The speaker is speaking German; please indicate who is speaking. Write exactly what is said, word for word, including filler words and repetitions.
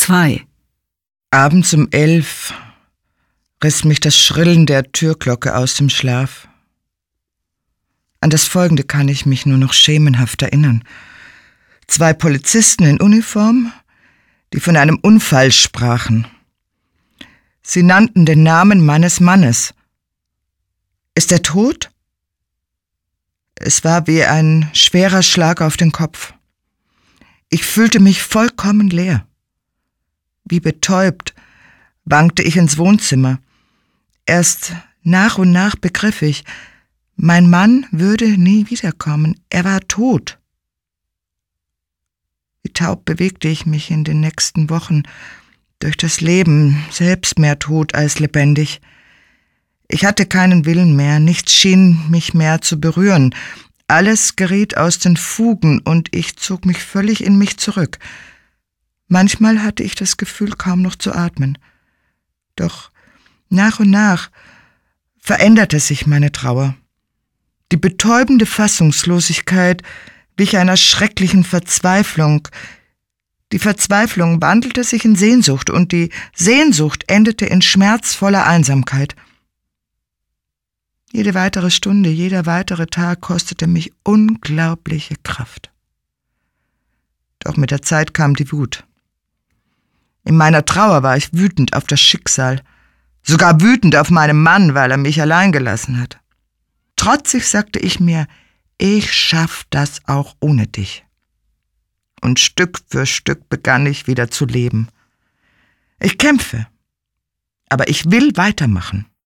Speaker 1: zwei.
Speaker 2: Abends um elf riss mich das Schrillen der Türglocke aus dem Schlaf. An das Folgende kann ich mich nur noch schemenhaft erinnern. Zwei Polizisten in Uniform, die von einem Unfall sprachen. Sie nannten den Namen meines Mannes. Ist er tot? Es war wie ein schwerer Schlag auf den Kopf. Ich fühlte mich vollkommen leer. Wie betäubt wankte ich ins Wohnzimmer. Erst nach und nach begriff ich, mein Mann würde nie wiederkommen. Er war tot. Wie taub bewegte ich mich in den nächsten Wochen durch das Leben, selbst mehr tot als lebendig. Ich hatte keinen Willen mehr, nichts schien mich mehr zu berühren. Alles geriet aus den Fugen und ich zog mich völlig in mich zurück. Manchmal hatte ich das Gefühl, kaum noch zu atmen. Doch nach und nach veränderte sich meine Trauer. Die betäubende Fassungslosigkeit wich einer schrecklichen Verzweiflung. Die Verzweiflung wandelte sich in Sehnsucht und die Sehnsucht endete in schmerzvoller Einsamkeit. Jede weitere Stunde, jeder weitere Tag kostete mich unglaubliche Kraft. Doch mit der Zeit kam die Wut. In meiner Trauer war ich wütend auf das Schicksal, sogar wütend auf meinen Mann, weil er mich allein gelassen hat. Trotzig sagte ich mir, ich schaff das auch ohne dich. Und Stück für Stück begann ich wieder zu leben. Ich kämpfe, aber ich will weitermachen.